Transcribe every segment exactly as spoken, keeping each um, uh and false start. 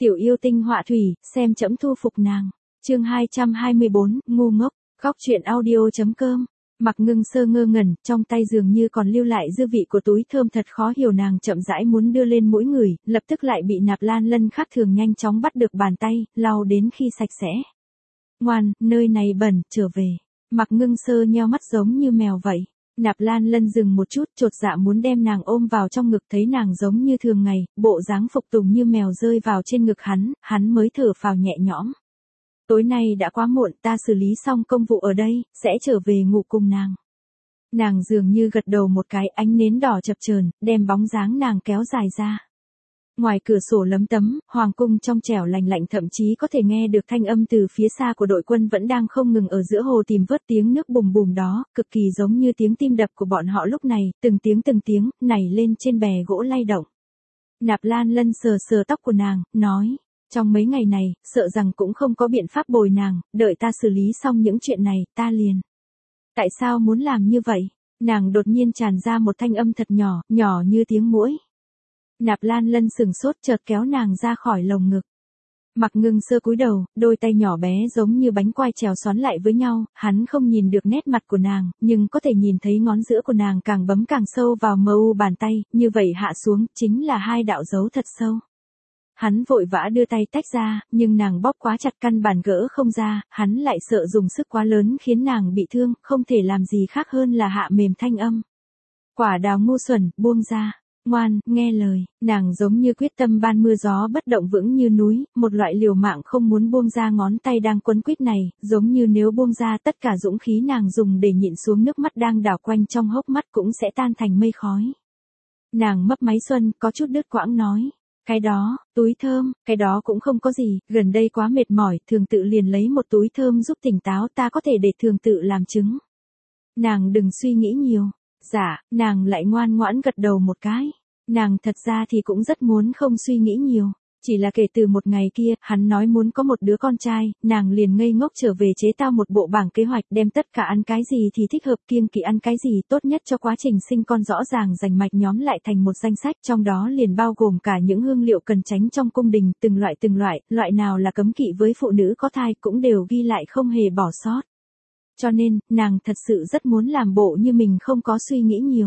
Tiểu yêu tinh họa thủy, xem chấm thu phục nàng. Chương hai trăm hai mươi bốn, ngu ngốc, góc truyện audio.com. Mặc Ngưng Sơ ngơ ngẩn, trong tay dường như còn lưu lại dư vị của túi thơm thật khó hiểu, nàng chậm rãi muốn đưa lên mũi người, lập tức lại bị Nạp Lan Lân khác thường nhanh chóng bắt được bàn tay, lau đến khi sạch sẽ. Ngoan, nơi này bẩn, trở về. Mặc Ngưng Sơ nheo mắt giống như mèo vậy. Nạp Lan Lân dừng một chút, chột dạ muốn đem nàng ôm vào trong ngực, thấy nàng giống như thường ngày, bộ dáng phục tùng như mèo rơi vào trên ngực hắn, hắn mới thở phào nhẹ nhõm. Tối nay đã quá muộn, ta xử lý xong công vụ ở đây, sẽ trở về ngủ cùng nàng. Nàng dường như gật đầu một cái, ánh nến đỏ chập chờn, đem bóng dáng nàng kéo dài ra. Ngoài cửa sổ lấm tấm, hoàng cung trong trẻo lành lạnh, thậm chí có thể nghe được thanh âm từ phía xa của đội quân vẫn đang không ngừng ở giữa hồ tìm vớt, tiếng nước bùm bùm đó, cực kỳ giống như tiếng tim đập của bọn họ lúc này, từng tiếng từng tiếng, nảy lên trên bè gỗ lay động. Nạp Lan Lân sờ sờ tóc của nàng, nói, trong mấy ngày này, sợ rằng cũng không có biện pháp bồi nàng, đợi ta xử lý xong những chuyện này, ta liền. Tại sao muốn làm như vậy? Nàng đột nhiên tràn ra một thanh âm thật nhỏ, nhỏ như tiếng muỗi. Nạp Lan Lân sừng sốt, chợt kéo nàng ra khỏi lồng ngực. Mặc Ngưng Sơ cúi đầu, đôi tay nhỏ bé giống như bánh quai trèo xoắn lại với nhau, hắn không nhìn được nét mặt của nàng, nhưng có thể nhìn thấy ngón giữa của nàng càng bấm càng sâu vào mờ u bàn tay, như vậy hạ xuống, chính là hai đạo dấu thật sâu. Hắn vội vã đưa tay tách ra, nhưng nàng bóp quá chặt căn bản gỡ không ra, hắn lại sợ dùng sức quá lớn khiến nàng bị thương, không thể làm gì khác hơn là hạ mềm thanh âm. Quả đào ngu xuẩn, buông ra. Ngoan, nghe lời, nàng giống như quyết tâm ban mưa gió bất động vững như núi, một loại liều mạng không muốn buông ra ngón tay đang quấn quýt này, giống như nếu buông ra tất cả dũng khí nàng dùng để nhịn xuống nước mắt đang đảo quanh trong hốc mắt cũng sẽ tan thành mây khói. Nàng mấp máy xuân, có chút đứt quãng nói, cái đó, túi thơm, cái đó cũng không có gì, gần đây quá mệt mỏi, thường tự liền lấy một túi thơm giúp tỉnh táo, ta có thể để thường tự làm chứng. Nàng đừng suy nghĩ nhiều. Dạ, nàng lại ngoan ngoãn gật đầu một cái. Nàng thật ra thì cũng rất muốn không suy nghĩ nhiều. Chỉ là kể từ một ngày kia, hắn nói muốn có một đứa con trai, nàng liền ngây ngốc trở về chế tạo một bộ bảng kế hoạch, đem tất cả ăn cái gì thì thích hợp, kiêng kỵ ăn cái gì tốt nhất cho quá trình sinh con, rõ ràng rành mạch nhóm lại thành một danh sách, trong đó liền bao gồm cả những hương liệu cần tránh trong cung đình, từng loại từng loại, loại nào là cấm kỵ với phụ nữ có thai cũng đều ghi lại không hề bỏ sót. Cho nên, nàng thật sự rất muốn làm bộ như mình không có suy nghĩ nhiều.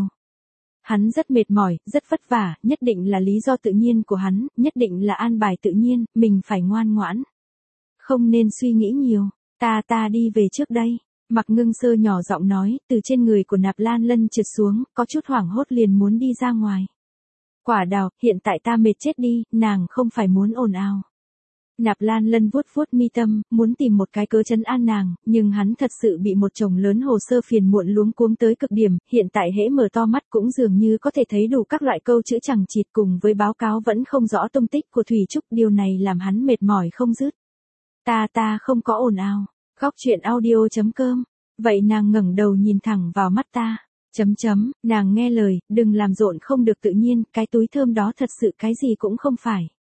Hắn rất mệt mỏi, rất vất vả, nhất định là lý do tự nhiên của hắn, nhất định là an bài tự nhiên, mình phải ngoan ngoãn. Không nên suy nghĩ nhiều, ta ta đi về trước đây. Mặc Ngưng Sơ nhỏ giọng nói, từ trên người của Nạp Lan Lân trượt xuống, có chút hoảng hốt liền muốn đi ra ngoài. Quả đào, hiện tại ta mệt chết đi, nàng không phải muốn ồn ào. Nạp Lan Lân vuốt vuốt mi tâm, muốn tìm một cái cớ trấn an nàng, nhưng hắn thật sự bị một chồng lớn hồ sơ phiền muộn luống cuống tới cực điểm, hiện tại hễ mở to mắt cũng dường như có thể thấy đủ các loại câu chữ chằng chịt, cùng với báo cáo vẫn không rõ tung tích của Thủy Trúc, điều này làm hắn mệt mỏi không dứt. Ta ta không có ồn ào. Góc truyện audio.com. Vậy nàng ngẩng đầu nhìn thẳng vào mắt ta. Chấm chấm, nàng nghe lời, đừng làm rộn không được tự nhiên, cái túi thơm đó thật sự cái gì cũng không phải.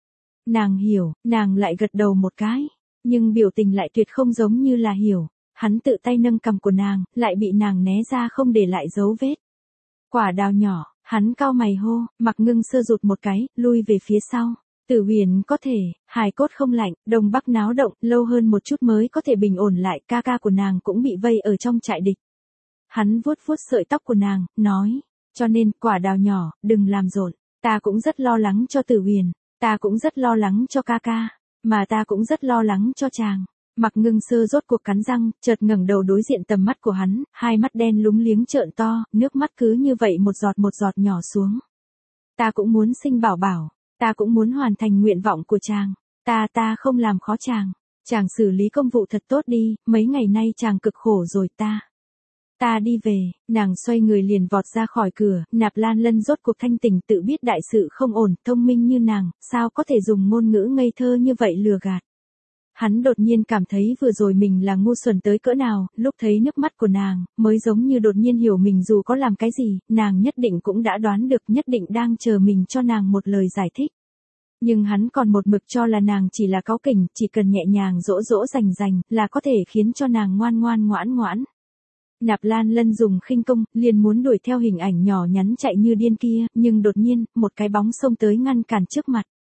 Nàng hiểu, nàng lại gật đầu một cái, nhưng biểu tình lại tuyệt không giống như là hiểu. Hắn tự tay nâng cằm của nàng, lại bị nàng né ra không để lại dấu vết. Quả đào nhỏ, hắn cau mày hô, Mặc Ngưng Sơ rụt một cái, lui về phía sau. Tử huyền có thể, hài cốt không lạnh, đông bắc náo động, lâu hơn một chút mới có thể bình ổn lại, ca ca của nàng cũng bị vây ở trong trại địch. Hắn vuốt vuốt sợi tóc của nàng, nói, cho nên, quả đào nhỏ, đừng làm rộn, ta cũng rất lo lắng cho Tử huyền. Ta cũng rất lo lắng cho ca ca, mà ta cũng rất lo lắng cho chàng. Mặc Ngưng Sơ rốt cuộc cắn răng, chợt ngẩng đầu đối diện tầm mắt của hắn, hai mắt đen lúng liếng trợn to, nước mắt cứ như vậy một giọt một giọt nhỏ xuống. Ta cũng muốn sinh bảo bảo, ta cũng muốn hoàn thành nguyện vọng của chàng, ta ta không làm khó chàng, chàng xử lý công vụ thật tốt đi, mấy ngày nay chàng cực khổ rồi ta. Ta đi về, nàng xoay người liền vọt ra khỏi cửa, Nạp Lan Lân rốt cuộc thanh tỉnh, tự biết đại sự không ổn, thông minh như nàng, sao có thể dùng ngôn ngữ ngây thơ như vậy lừa gạt. Hắn đột nhiên cảm thấy vừa rồi mình là ngu xuẩn tới cỡ nào, lúc thấy nước mắt của nàng, mới giống như đột nhiên hiểu mình dù có làm cái gì, nàng nhất định cũng đã đoán được, nhất định đang chờ mình cho nàng một lời giải thích. Nhưng hắn còn một mực cho là nàng chỉ là cáu kỉnh, chỉ cần nhẹ nhàng dỗ dỗ rành rành, là có thể khiến cho nàng ngoan ngoan ngoãn ngoãn. Nạp Lan Lân dùng khinh công, liền muốn đuổi theo hình ảnh nhỏ nhắn chạy như điên kia, nhưng đột nhiên, một cái bóng xông tới ngăn cản trước mặt.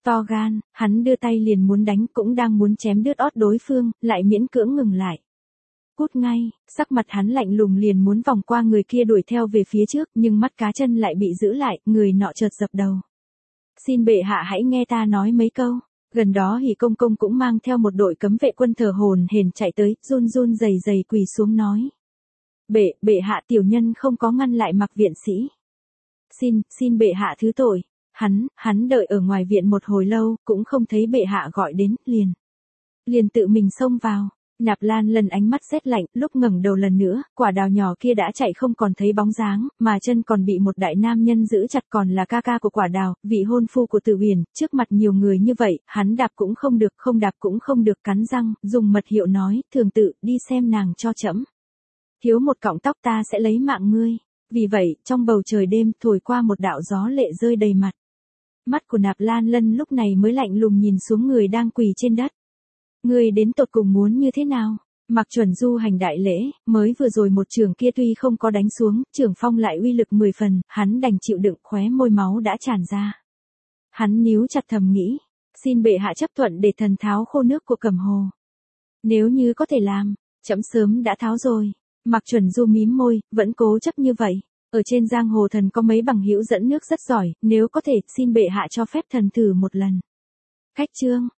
To gan, hắn đưa tay liền muốn đánh, cũng đang muốn chém đứt ót đối phương, lại miễn cưỡng ngừng lại. Cút ngay, sắc mặt hắn lạnh lùng liền muốn vòng qua người kia đuổi theo về phía trước, nhưng mắt cá chân lại bị giữ lại, người nọ chợt dập đầu. Xin bệ hạ hãy nghe ta nói mấy câu. Gần đó Hỉ Công Công cũng mang theo một đội cấm vệ quân thờ hồn hển chạy tới, run run rẩy rẩy quỳ xuống nói. Bệ, bệ hạ tiểu nhân không có ngăn lại Mặc viện sĩ. Xin, xin bệ hạ thứ tội. Hắn, hắn đợi ở ngoài viện một hồi lâu, cũng không thấy bệ hạ gọi đến, liền. Liền tự mình xông vào. Nạp Lan Lân ánh mắt rét lạnh, lúc ngẩng đầu lần nữa, quả đào nhỏ kia đã chạy không còn thấy bóng dáng, mà chân còn bị một đại nam nhân giữ chặt, còn là ca ca của quả đào, vị hôn phu của Tử Huyền, trước mặt nhiều người như vậy, hắn đạp cũng không được, không đạp cũng không được, cắn răng, dùng mật hiệu nói, thường tự, đi xem nàng cho trẫm. Thiếu một cọng tóc ta sẽ lấy mạng ngươi. Vì vậy, trong bầu trời đêm, thổi qua một đạo gió lệ rơi đầy mặt. Mắt của Nạp Lan Lân lúc này mới lạnh lùng nhìn xuống người đang quỳ trên đất. Ngươi đến tột cùng muốn như thế nào? Mặc Chuẩn du hành đại lễ, mới vừa rồi một trường kia tuy không có đánh xuống, trường phong lại uy lực mười phần, hắn đành chịu đựng, khóe môi máu đã tràn ra. Hắn níu chặt thầm nghĩ, xin bệ hạ chấp thuận để thần tháo khô nước của Cẩm Hồ. Nếu như có thể làm, trẫm sớm đã tháo rồi. Mặc Chuẩn du mím môi, vẫn cố chấp như vậy. Ở trên giang hồ thần có mấy bằng hữu dẫn nước rất giỏi, nếu có thể, xin bệ hạ cho phép thần thử một lần. Khách trương,